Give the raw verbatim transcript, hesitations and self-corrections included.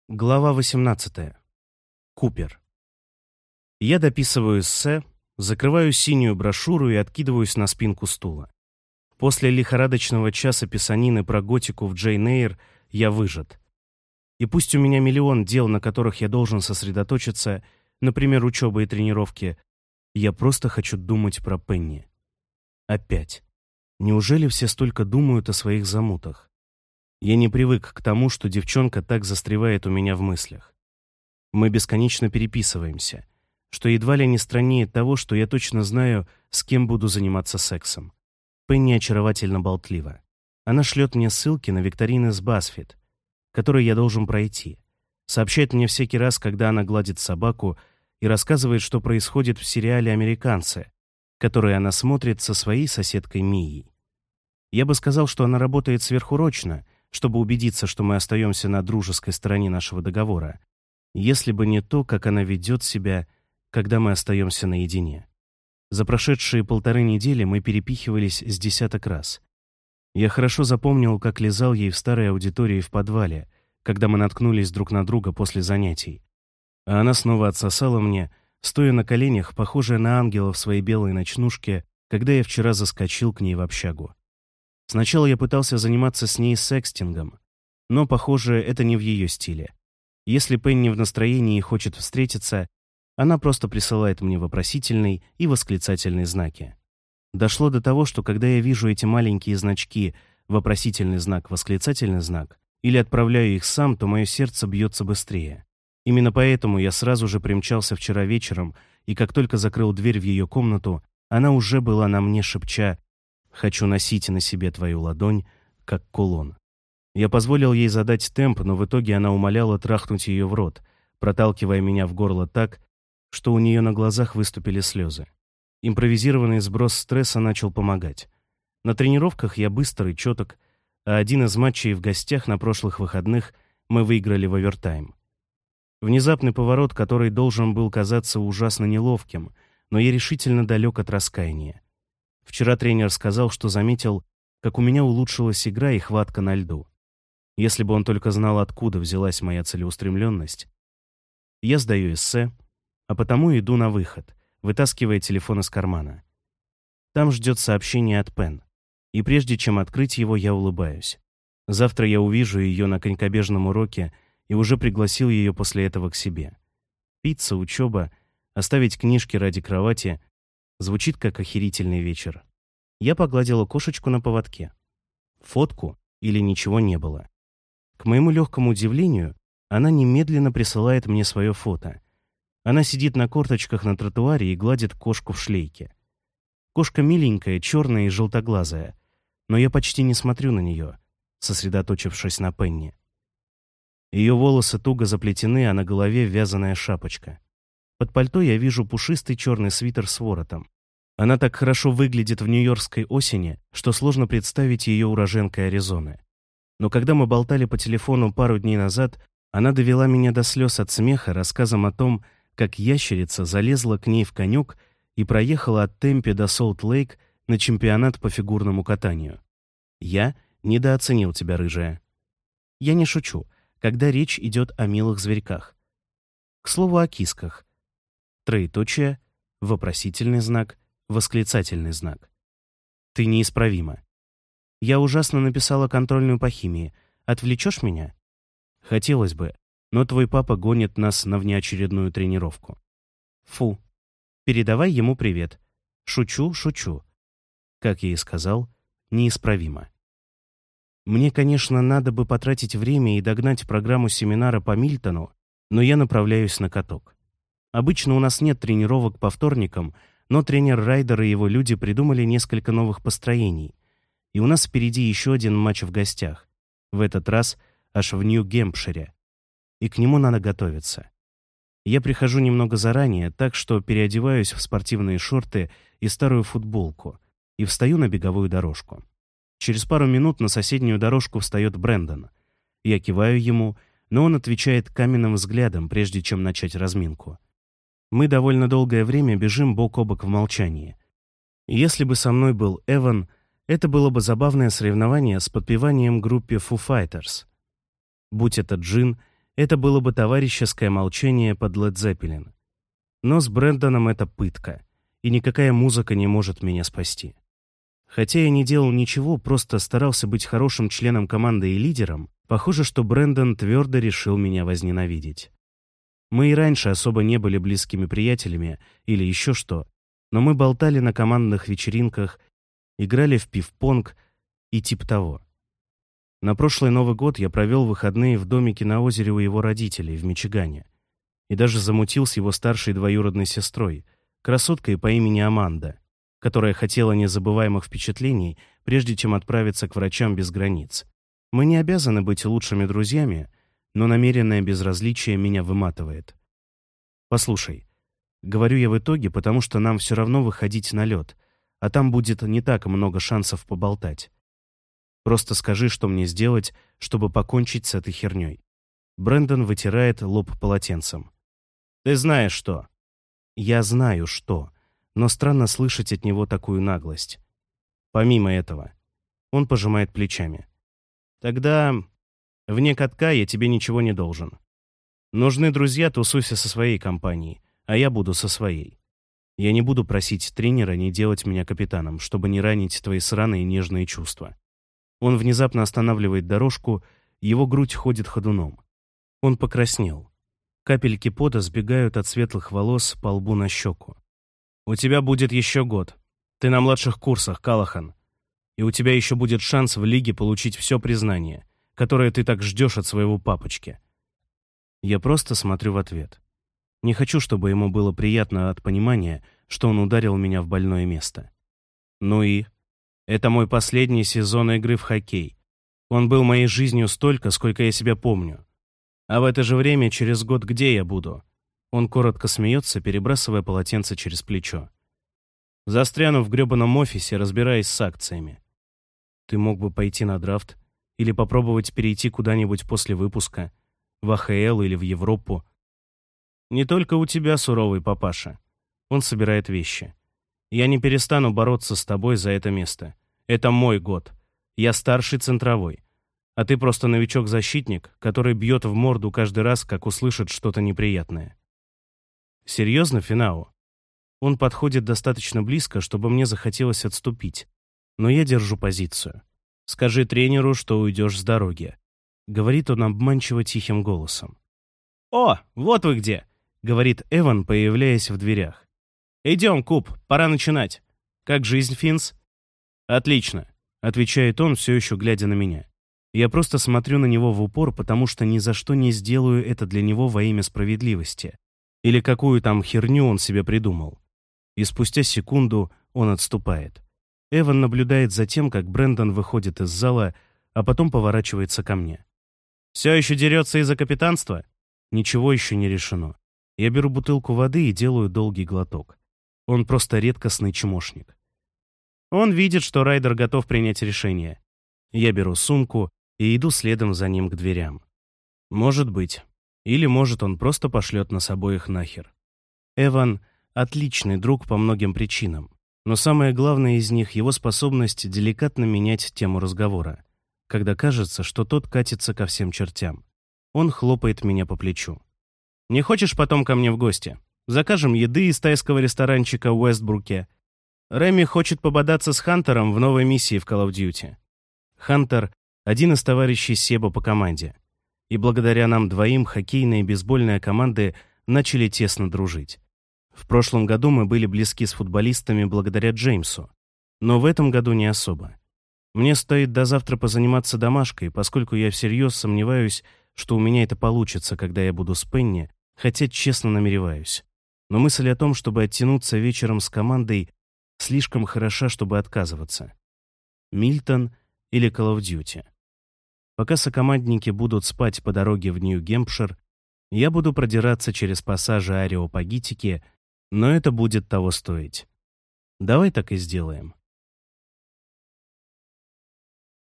Глава восемнадцатая. Купер. Я дописываю эссе, закрываю синюю брошюру и откидываюсь на спинку стула. После лихорадочного часа писанины про готику в Джейн Эйр я выжат. И пусть у меня миллион дел, на которых я должен сосредоточиться, например, учеба и тренировки, я просто хочу думать про Пенни. Опять. Неужели все столько думают о своих замутах? Я не привык к тому, что девчонка так застревает у меня в мыслях. Мы бесконечно переписываемся, что едва ли не страннее того, что я точно знаю, с кем буду заниматься сексом. Пенни очаровательно болтлива. Она шлет мне ссылки на викторины с BuzzFeed, которые я должен пройти. Сообщает мне всякий раз, когда она гладит собаку, и рассказывает, что происходит в сериале «Американцы», который она смотрит со своей соседкой Мией. Я бы сказал, что она работает сверхурочно, чтобы убедиться, что мы остаемся на дружеской стороне нашего договора, если бы не то, как она ведет себя, когда мы остаемся наедине. За прошедшие полторы недели мы перепихивались с десяток раз. Я хорошо запомнил, как лизал ей в старой аудитории в подвале, когда мы наткнулись друг на друга после занятий. А она снова отсосала мне, стоя на коленях, похожая на ангела в своей белой ночнушке, когда я вчера заскочил к ней в общагу. Сначала я пытался заниматься с ней секстингом, но, похоже, это не в ее стиле. Если Пенни в настроении и хочет встретиться, она просто присылает мне вопросительный и восклицательные знаки. Дошло до того, что когда я вижу эти маленькие значки «вопросительный знак», «восклицательный знак» или отправляю их сам, то мое сердце бьется быстрее. Именно поэтому я сразу же примчался вчера вечером, и как только закрыл дверь в ее комнату, она уже была на мне, шепча: «Хочу носить на себе твою ладонь, как кулон». Я позволил ей задать темп, но в итоге она умоляла трахнуть ее в рот, проталкивая меня в горло так, что у нее на глазах выступили слезы. Импровизированный сброс стресса начал помогать. На тренировках я быстр и четок, а один из матчей в гостях на прошлых выходных мы выиграли в овертайм. Внезапный поворот, который должен был казаться ужасно неловким, но я решительно далек от раскаяния. Вчера тренер сказал, что заметил, как у меня улучшилась игра и хватка на льду. Если бы он только знал, откуда взялась моя целеустремленность. Я сдаю эссе, а потому иду на выход, вытаскивая телефон из кармана. Там ждет сообщение от Пен, и прежде чем открыть его, я улыбаюсь. Завтра я увижу ее на конькобежном уроке и уже пригласил ее после этого к себе. Пицца, учеба, оставить книжки ради кровати — звучит как охерительный вечер. Я погладила кошечку на поводке. Фотку или ничего не было. К моему легкому удивлению, она немедленно присылает мне свое фото. Она сидит на корточках на тротуаре и гладит кошку в шлейке. Кошка миленькая, черная и желтоглазая, но я почти не смотрю на нее, сосредоточившись на Пенни. Ее волосы туго заплетены, а на голове вязаная шапочка. Под пальто я вижу пушистый черный свитер с воротом. Она так хорошо выглядит в нью-йоркской осени, что сложно представить ее уроженкой Аризоны. Но когда мы болтали по телефону пару дней назад, она довела меня до слез от смеха рассказом о том, как ящерица залезла к ней в конек и проехала от Темпе до Солт-Лейк на чемпионат по фигурному катанию. Я недооценил тебя, рыжая. Я не шучу, когда речь идет о милых зверьках. К слову о кисках. Троеточие, вопросительный знак, восклицательный знак. Ты неисправима. Я ужасно написала контрольную по химии. Отвлечешь меня? Хотелось бы, но твой папа гонит нас на внеочередную тренировку. Фу. Передавай ему привет. Шучу, шучу. Как я и сказал, неисправимо. Мне, конечно, надо бы потратить время и догнать программу семинара по Мильтону, но я направляюсь на каток. Обычно у нас нет тренировок по вторникам, но тренер Райдер и его люди придумали несколько новых построений. И у нас впереди еще один матч в гостях. В этот раз аж в Нью-Гэмпшире. И к нему надо готовиться. Я прихожу немного заранее, так что переодеваюсь в спортивные шорты и старую футболку и встаю на беговую дорожку. Через пару минут на соседнюю дорожку встает Брэндон. Я киваю ему, но он отвечает каменным взглядом, прежде чем начать разминку. Мы довольно долгое время бежим бок о бок в молчании. Если бы со мной был Эван, это было бы забавное соревнование с подпеванием группе Foo Fighters. Будь это Джин это было бы товарищеское молчание под Led Zeppelin. Но с Брэндоном это пытка, и никакая музыка не может меня спасти. Хотя я не делал ничего, просто старался быть хорошим членом команды и лидером, похоже, что Брэндон твердо решил меня возненавидеть. Мы и раньше особо не были близкими приятелями или еще что, но мы болтали на командных вечеринках, играли в пинг-понг и типа того. На прошлый Новый год я провел выходные в домике на озере у его родителей в Мичигане и даже замутил с его старшей двоюродной сестрой, красоткой по имени Аманда, которая хотела незабываемых впечатлений, прежде чем отправиться к врачам без границ. Мы не обязаны быть лучшими друзьями, но намеренное безразличие меня выматывает. Послушай, говорю я в итоге, потому что нам все равно выходить на лед, а там будет не так много шансов поболтать. Просто скажи, что мне сделать, чтобы покончить с этой херней. Брэндон вытирает лоб полотенцем. Ты знаешь что? Я знаю что, но странно слышать от него такую наглость. Помимо этого, он пожимает плечами. Тогда вне катка я тебе ничего не должен. Нужны друзья, тусуйся со своей компанией, а я буду со своей. Я не буду просить тренера не делать меня капитаном, чтобы не ранить твои сраные нежные чувства. Он внезапно останавливает дорожку, его грудь ходит ходуном. Он покраснел. Капельки пота сбегают от светлых волос по лбу на щеку. «У тебя будет еще год. Ты на младших курсах, Калахан. И у тебя еще будет шанс в лиге получить все признание, которое ты так ждешь от своего папочки». Я просто смотрю в ответ. Не хочу, чтобы ему было приятно от понимания, что он ударил меня в больное место. Ну и? Это мой последний сезон игры в хоккей. Он был моей жизнью столько, сколько я себя помню. А в это же время через год где я буду? Он коротко смеется, перебрасывая полотенце через плечо. Застряну в гребаном офисе, разбираясь с акциями. Ты мог бы пойти на драфт или попробовать перейти куда-нибудь после выпуска, в А Х Л или в Европу. Не только у тебя, суровый папаша. Он собирает вещи. Я не перестану бороться с тобой за это место. Это мой год. Я старший центровой. А ты просто новичок-защитник, который бьет в морду каждый раз, как услышит что-то неприятное. Серьезно, Финау? Он подходит достаточно близко, чтобы мне захотелось отступить. Но я держу позицию. Скажи тренеру, что уйдешь с дороги. Говорит он обманчиво тихим голосом. «О, вот вы где!» — говорит Эван, появляясь в дверях. «Идем, Куб, пора начинать. Как жизнь, Финс?» «Отлично», — отвечает он, все еще глядя на меня. Я просто смотрю на него в упор, потому что ни за что не сделаю это для него во имя справедливости. Или какую там херню он себе придумал. И спустя секунду он отступает. Эван наблюдает за тем, как Брэндон выходит из зала, а потом поворачивается ко мне. «Все еще дерется из-за капитанства?» Ничего еще не решено. Я беру бутылку воды и делаю долгий глоток. Он просто редкостный чмошник. Он видит, что Райдер готов принять решение. Я беру сумку и иду следом за ним к дверям. Может быть. Или, может, он просто пошлет нас обоих нахер. Эван — отличный друг по многим причинам. Но самое главное из них — его способность деликатно менять тему разговора, когда кажется, что тот катится ко всем чертям. Он хлопает меня по плечу. «Не хочешь потом ко мне в гости? Закажем еды из тайского ресторанчика в Уэстбруке. Рэмми хочет пободаться с Хантером в новой миссии в Call of Duty». Хантер — один из товарищей Себа по команде. И благодаря нам двоим хоккейная и бейсбольная команды начали тесно дружить. В прошлом году мы были близки с футболистами благодаря Джеймсу, но в этом году не особо. Мне стоит до завтра позаниматься домашкой, поскольку я всерьез сомневаюсь, что у меня это получится, когда я буду с Пенни, хотя честно намереваюсь. Но мысль о том, чтобы оттянуться вечером с командой, слишком хороша, чтобы отказываться. Мильтон или Call of Duty. Пока сокомандники будут спать по дороге в Нью-Гемпшир, я буду продираться через пассажи Ареопагитики, но это будет того стоить. Давай так и сделаем.